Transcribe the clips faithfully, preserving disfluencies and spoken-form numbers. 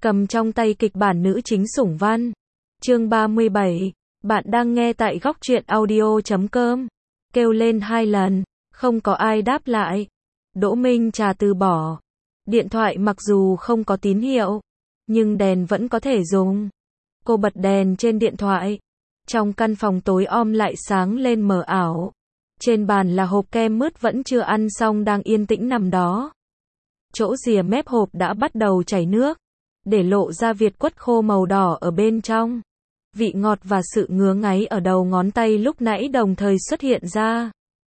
cầm trong tay kịch bản nữ chính Sủng Văn. Chương ba mươi bảy. Bạn đang nghe tại góc truyện audio chấm com. Kêu lên hai lần, không có ai đáp lại. Đỗ Minh Trà từ bỏ. Điện thoại mặc dù không có tín hiệu, nhưng đèn vẫn có thể dùng. Cô bật đèn trên điện thoại. Trong căn phòng tối om lại sáng lên mờ ảo. Trên bàn là hộp kem mứt vẫn chưa ăn xong đang yên tĩnh nằm đó. Chỗ rìa mép hộp đã bắt đầu chảy nước, để lộ ra việt quất khô màu đỏ ở bên trong. Vị ngọt và sự ngứa ngáy ở đầu ngón tay lúc nãy đồng thời xuất hiện ra.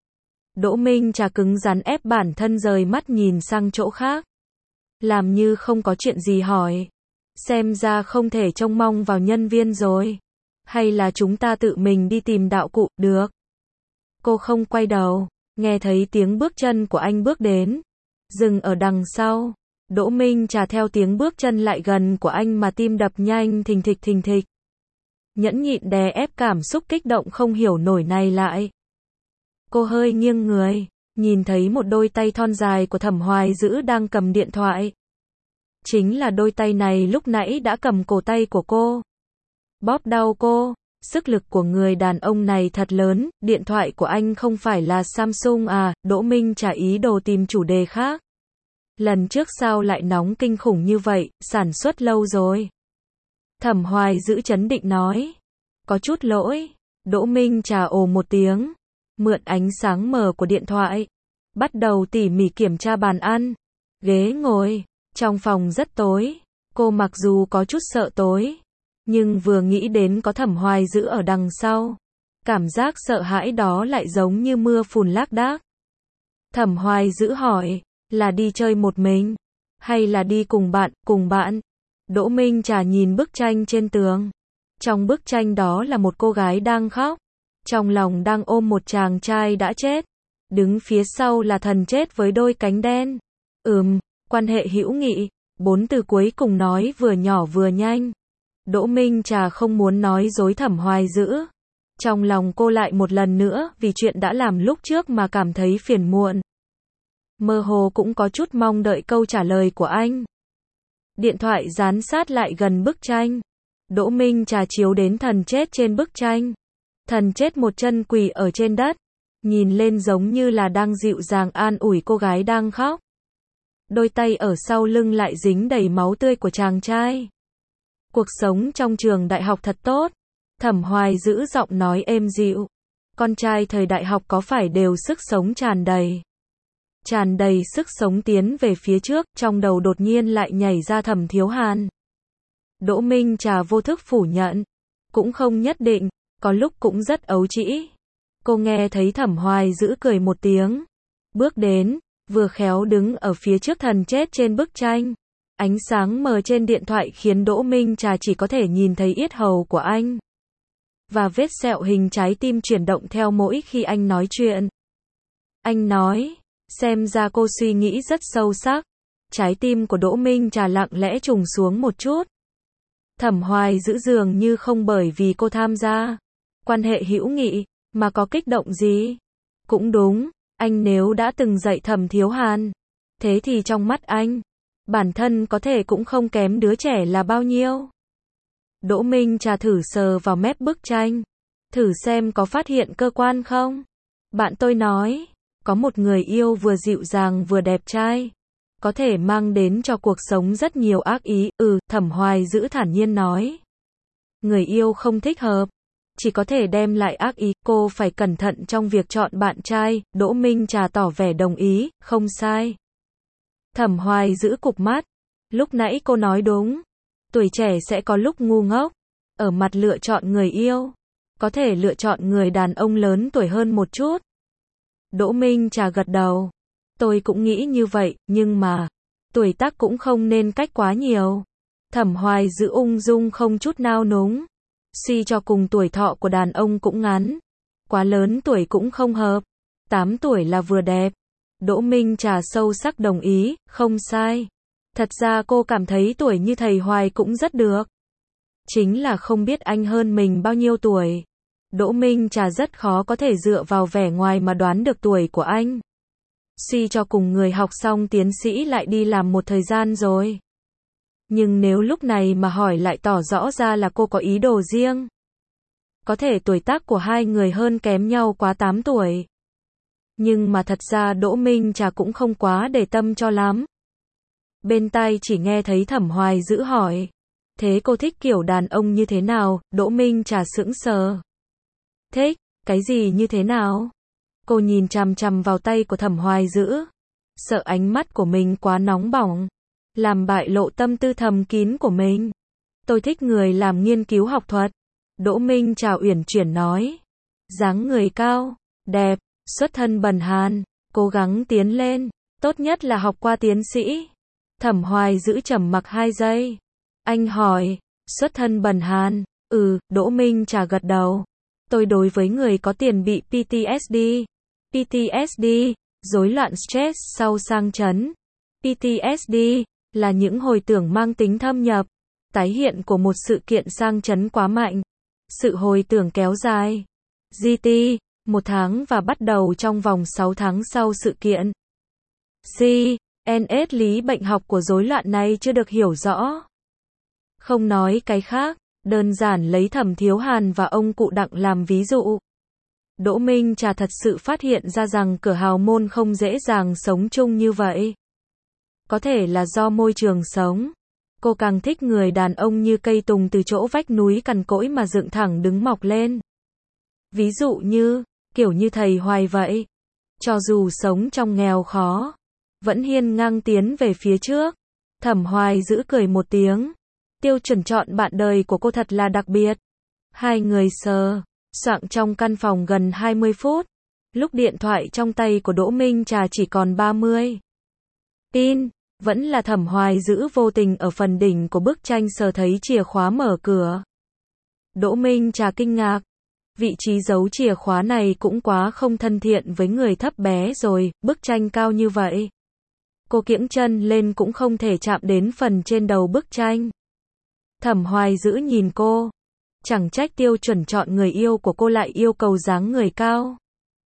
Đỗ Minh Trà cứng rắn ép bản thân rời mắt nhìn sang chỗ khác. Làm như không có chuyện gì hỏi. Xem ra không thể trông mong vào nhân viên rồi. Hay là chúng ta tự mình đi tìm đạo cụ, được. Cô không quay đầu, nghe thấy tiếng bước chân của anh bước đến. Dừng ở đằng sau. Đỗ Minh Trà theo tiếng bước chân lại gần của anh mà tim đập nhanh thình thịch thình thịch. Nhẫn nhịn đè ép cảm xúc kích động không hiểu nổi này lại. Cô hơi nghiêng người, nhìn thấy một đôi tay thon dài của Thẩm Hoài Dữ đang cầm điện thoại. Chính là đôi tay này lúc nãy đã cầm cổ tay của cô. Bóp đau cô. Sức lực của người đàn ông này thật lớn, điện thoại của anh không phải là Samsung à, Đỗ Minh Trà ý đồ tìm chủ đề khác. Lần trước sao lại nóng kinh khủng như vậy, sản xuất lâu rồi. Thẩm Hoài Dữ trấn định nói. Có chút lỗi. Đỗ Minh Trà ồ một tiếng. Mượn ánh sáng mờ của điện thoại. Bắt đầu tỉ mỉ kiểm tra bàn ăn. Ghế ngồi. Trong phòng rất tối. Cô mặc dù có chút sợ tối. Nhưng vừa nghĩ đến có Thẩm Hoài Dữ ở đằng sau. Cảm giác sợ hãi đó lại giống như mưa phùn lác đác. Thẩm Hoài Dữ hỏi. Là đi chơi một mình? Hay là đi cùng bạn, cùng bạn? Đỗ Minh Trà nhìn bức tranh trên tường. Trong bức tranh đó là một cô gái đang khóc. Trong lòng đang ôm một chàng trai đã chết. Đứng phía sau là thần chết với đôi cánh đen. Ừm, quan hệ hữu nghị. Bốn từ cuối cùng nói vừa nhỏ vừa nhanh. Đỗ Minh Trà không muốn nói dối Thẩm Hoài Dữ. Trong lòng cô lại một lần nữa vì chuyện đã làm lúc trước mà cảm thấy phiền muộn. Mơ hồ cũng có chút mong đợi câu trả lời của anh. Điện thoại dán sát lại gần bức tranh. Đỗ Minh Trà chiếu đến thần chết trên bức tranh. Thần chết một chân quỳ ở trên đất. Nhìn lên giống như là đang dịu dàng an ủi cô gái đang khóc. Đôi tay ở sau lưng lại dính đầy máu tươi của chàng trai. Cuộc sống trong trường đại học thật tốt. Thẩm Hoài Dữ giọng nói êm dịu. Con trai thời đại học có phải đều sức sống tràn đầy. Tràn đầy sức sống tiến về phía trước, trong đầu đột nhiên lại nhảy ra Thẩm Thiếu Hàn. Đỗ Minh Trà vô thức phủ nhận. Cũng không nhất định, có lúc cũng rất ấu trĩ. Cô nghe thấy Thẩm Hoài Dữ cười một tiếng. Bước đến, vừa khéo đứng ở phía trước thần chết trên bức tranh. Ánh sáng mờ trên điện thoại khiến Đỗ Minh Trà chỉ có thể nhìn thấy yết hầu của anh. Và vết sẹo hình trái tim chuyển động theo mỗi khi anh nói chuyện. Anh nói, xem ra cô suy nghĩ rất sâu sắc. Trái tim của Đỗ Minh Trà lặng lẽ trùng xuống một chút. Thẩm Hoài Dữ dường như không bởi vì cô tham gia quan hệ hữu nghị mà có kích động gì. Cũng đúng, anh nếu đã từng dạy Thẩm Thiếu Hàn, thế thì trong mắt anh, bản thân có thể cũng không kém đứa trẻ là bao nhiêu. Đỗ Minh Trà thử sờ vào mép bức tranh. Thử xem có phát hiện cơ quan không. Bạn tôi nói, có một người yêu vừa dịu dàng vừa đẹp trai. Có thể mang đến cho cuộc sống rất nhiều ác ý. Ừ, Thẩm Hoài Dữ thản nhiên nói. Người yêu không thích hợp. Chỉ có thể đem lại ác ý. Cô phải cẩn thận trong việc chọn bạn trai. Đỗ Minh Trà tỏ vẻ đồng ý. Không sai. Thẩm Hoài Dữ cụp mắt. Lúc nãy cô nói đúng. Tuổi trẻ sẽ có lúc ngu ngốc. Ở mặt lựa chọn người yêu. Có thể lựa chọn người đàn ông lớn tuổi hơn một chút. Đỗ Minh Trà gật đầu. Tôi cũng nghĩ như vậy, nhưng mà tuổi tác cũng không nên cách quá nhiều. Thẩm Hoài Dữ ung dung không chút nao núng. Suy cho cùng tuổi thọ của đàn ông cũng ngắn. Quá lớn tuổi cũng không hợp. Tám tuổi là vừa đẹp. Đỗ Minh Trà sâu sắc đồng ý, không sai. Thật ra cô cảm thấy tuổi như thầy Hoài cũng rất được. Chính là không biết anh hơn mình bao nhiêu tuổi. Đỗ Minh Trà rất khó có thể dựa vào vẻ ngoài mà đoán được tuổi của anh. Suy cho cùng người học xong tiến sĩ lại đi làm một thời gian rồi. Nhưng nếu lúc này mà hỏi lại tỏ rõ ra là cô có ý đồ riêng. Có thể tuổi tác của hai người hơn kém nhau quá tám tuổi. Nhưng mà thật ra Đỗ Minh Trà cũng không quá để tâm cho lắm. Bên tai chỉ nghe thấy Thẩm Hoài Dữ hỏi. Thế cô thích kiểu đàn ông như thế nào? Đỗ Minh Trà sững sờ. Thích, cái gì như thế nào? Cô nhìn chằm chằm vào tay của Thẩm Hoài Dữ. Sợ ánh mắt của mình quá nóng bỏng. Làm bại lộ tâm tư thầm kín của mình. Tôi thích người làm nghiên cứu học thuật. Đỗ Minh Trà uyển chuyển nói. Dáng người cao, đẹp, xuất thân bần hàn, cố gắng tiến lên. Tốt nhất là học qua tiến sĩ. Thẩm Hoài Dữ trầm mặc hai giây. Anh hỏi, xuất thân bần hàn, ừ, Đỗ Minh Trà gật đầu. Tôi đối với người có tiền bị pê tê ét đê. pê tê ét đê, rối loạn stress sau sang chấn. pê tê ét đê là những hồi tưởng mang tính thâm nhập, tái hiện của một sự kiện sang chấn quá mạnh. Sự hồi tưởng kéo dài. giê tê, một tháng và bắt đầu trong vòng sáu tháng sau sự kiện. xê en ét lý bệnh học của rối loạn này chưa được hiểu rõ. Không nói cái khác, đơn giản lấy Thẩm Thiếu Hàn và ông cụ Đặng làm ví dụ. Đỗ Minh Trà thật sự phát hiện ra rằng cửa hào môn không dễ dàng sống chung như vậy. Có thể là do môi trường sống. Cô càng thích người đàn ông như cây tùng từ chỗ vách núi cằn cỗi mà dựng thẳng đứng mọc lên. Ví dụ như, kiểu như thầy Hoài vậy. Cho dù sống trong nghèo khó, vẫn hiên ngang tiến về phía trước. Thẩm Hoài Dữ cười một tiếng. Tiêu chuẩn chọn bạn đời của cô thật là đặc biệt. Hai người sờ soạng trong căn phòng gần hai mươi phút. Lúc điện thoại trong tay của Đỗ Minh Trà chỉ còn ba mươi. Pin, vẫn là Thẩm Hoài Dữ vô tình ở phần đỉnh của bức tranh sờ thấy chìa khóa mở cửa. Đỗ Minh Trà kinh ngạc. Vị trí giấu chìa khóa này cũng quá không thân thiện với người thấp bé rồi, bức tranh cao như vậy. Cô kiễng chân lên cũng không thể chạm đến phần trên đầu bức tranh. Thẩm Hoài Dữ nhìn cô. Chẳng trách tiêu chuẩn chọn người yêu của cô lại yêu cầu dáng người cao.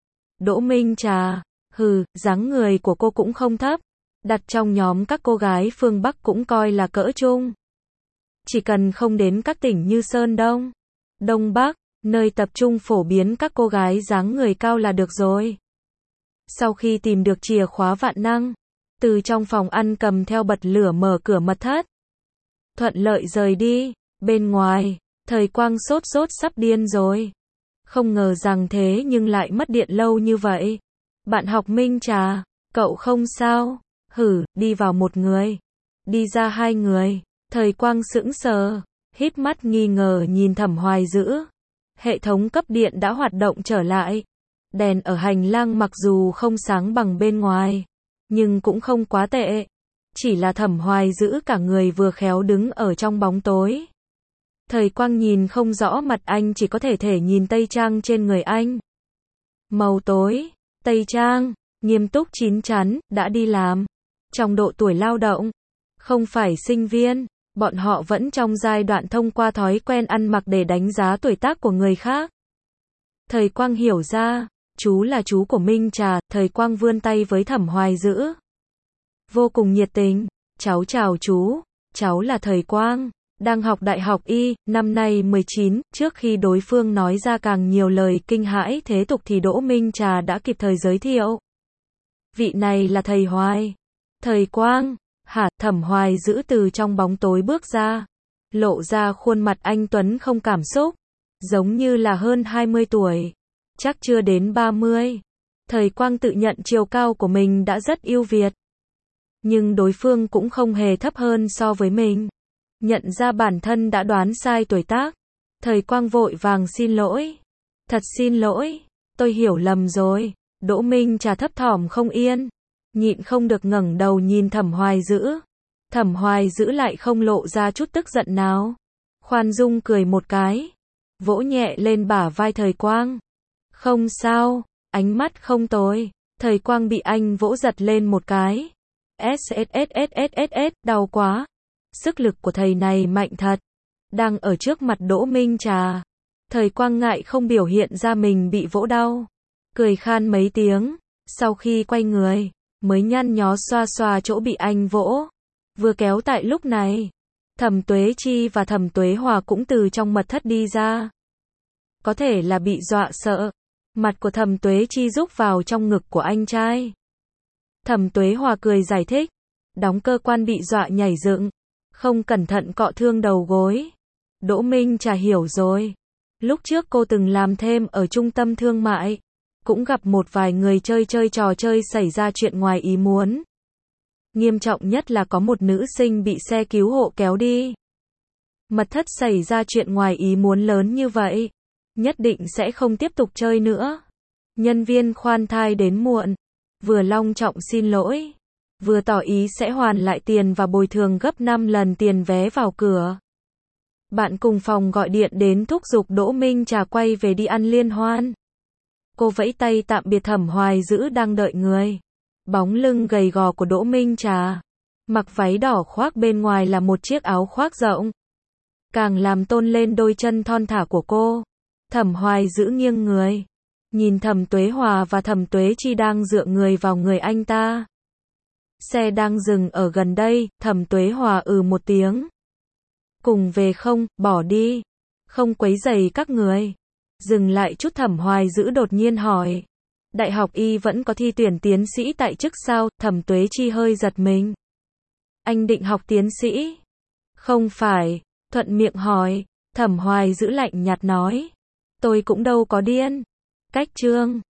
Đỗ Minh Trà, hừ, dáng người của cô cũng không thấp. Đặt trong nhóm các cô gái phương Bắc cũng coi là cỡ trung. Chỉ cần không đến các tỉnh như Sơn Đông, Đông Bắc, nơi tập trung phổ biến các cô gái dáng người cao là được rồi. Sau khi tìm được chìa khóa vạn năng, từ trong phòng ăn cầm theo bật lửa mở cửa mật thất. Thuận lợi rời đi, bên ngoài, Thời Quang sốt sốt sắp điên rồi. Không ngờ rằng thế nhưng lại mất điện lâu như vậy. Bạn học Minh Trà, cậu không sao? Hử, đi vào một người. Đi ra hai người. Thời Quang sững sờ, híp mắt nghi ngờ nhìn Thẩm Hoài Dữ. Hệ thống cấp điện đã hoạt động trở lại. Đèn ở hành lang mặc dù không sáng bằng bên ngoài, nhưng cũng không quá tệ. Chỉ là Thẩm Hoài Dữ cả người vừa khéo đứng ở trong bóng tối. Thời Quang nhìn không rõ mặt anh, chỉ có thể thể nhìn tây trang trên người anh. Màu tối, tây trang, nghiêm túc chín chắn, đã đi làm. Trong độ tuổi lao động, không phải sinh viên, bọn họ vẫn trong giai đoạn thông qua thói quen ăn mặc để đánh giá tuổi tác của người khác. Thời Quang hiểu ra, chú là chú của Minh Trà. Thời Quang vươn tay với Thẩm Hoài Dữ. Vô cùng nhiệt tình. Cháu chào chú, cháu là Thời Quang, đang học đại học Y, năm nay mười chín. Trước khi đối phương nói ra càng nhiều lời kinh hãi thế tục thì Đỗ Minh Trà đã kịp thời giới thiệu. Vị này là thầy Hoài. Thời Quang, hả? Thẩm Hoài Dữ từ trong bóng tối bước ra, lộ ra khuôn mặt anh tuấn không cảm xúc, giống như là hơn hai mươi tuổi, chắc chưa đến ba mươi. Thời Quang tự nhận chiều cao của mình đã rất ưu việt, nhưng đối phương cũng không hề thấp hơn so với mình. Nhận ra bản thân đã đoán sai tuổi tác, Thời Quang vội vàng xin lỗi. Thật xin lỗi, tôi hiểu lầm rồi. Đỗ Minh Trà thấp thỏm không yên, nhịn không được ngẩng đầu nhìn Thẩm Hoài Dữ. Thẩm Hoài Dữ lại không lộ ra chút tức giận nào, khoan dung cười một cái, vỗ nhẹ lên bả vai Thời Quang. Không sao, ánh mắt không tồi. Thời Quang bị anh vỗ giật lên một cái. Sssssss, đau quá. Sức lực của thầy này mạnh thật. Đang ở trước mặt Đỗ Minh Trà, Thời Quang ngại không biểu hiện ra mình bị vỗ đau, cười khan mấy tiếng, sau khi quay người, mới nhăn nhó xoa xoa chỗ bị anh vỗ. Vừa kéo tại lúc này, Thẩm Tuế Chi và Thẩm Tuế Hòa cũng từ trong mật thất đi ra. Có thể là bị dọa sợ. Mặt của Thẩm Tuế Chi rúc vào trong ngực của anh trai. Thẩm Tuế Hòa cười giải thích. Đóng cơ quan bị dọa nhảy dựng. Không cẩn thận cọ thương đầu gối. Đỗ Minh Trà hiểu rồi. Lúc trước cô từng làm thêm ở trung tâm thương mại. Cũng gặp một vài người chơi chơi trò chơi xảy ra chuyện ngoài ý muốn. Nghiêm trọng nhất là có một nữ sinh bị xe cứu hộ kéo đi. Mật thất xảy ra chuyện ngoài ý muốn lớn như vậy. Nhất định sẽ không tiếp tục chơi nữa. Nhân viên khoan thai đến muộn. Vừa long trọng xin lỗi. Vừa tỏ ý sẽ hoàn lại tiền và bồi thường gấp năm lần tiền vé vào cửa. Bạn cùng phòng gọi điện đến thúc giục Đỗ Minh Trà quay về đi ăn liên hoan. Cô vẫy tay tạm biệt Thẩm Hoài Dữ đang đợi người. Bóng lưng gầy gò của Đỗ Minh Trà. Mặc váy đỏ khoác bên ngoài là một chiếc áo khoác rộng. Càng làm tôn lên đôi chân thon thả của cô. Thẩm Hoài Dữ nghiêng người. Nhìn Thẩm Tuế Hòa và Thẩm Tuế Chi đang dựa người vào người anh ta. Xe đang dừng ở gần đây, Thẩm Tuế Hòa ừ một tiếng. Cùng về không, bỏ đi. Không quấy rầy các người. Dừng lại chút Thẩm Hoài Dữ đột nhiên hỏi. Đại học Y vẫn có thi tuyển tiến sĩ tại chức sao? Thẩm Tuế Chi hơi giật mình. Anh định học tiến sĩ? Không phải. Thuận miệng hỏi. Thẩm Hoài Dữ lạnh nhạt nói. Tôi cũng đâu có điên. Cách chương.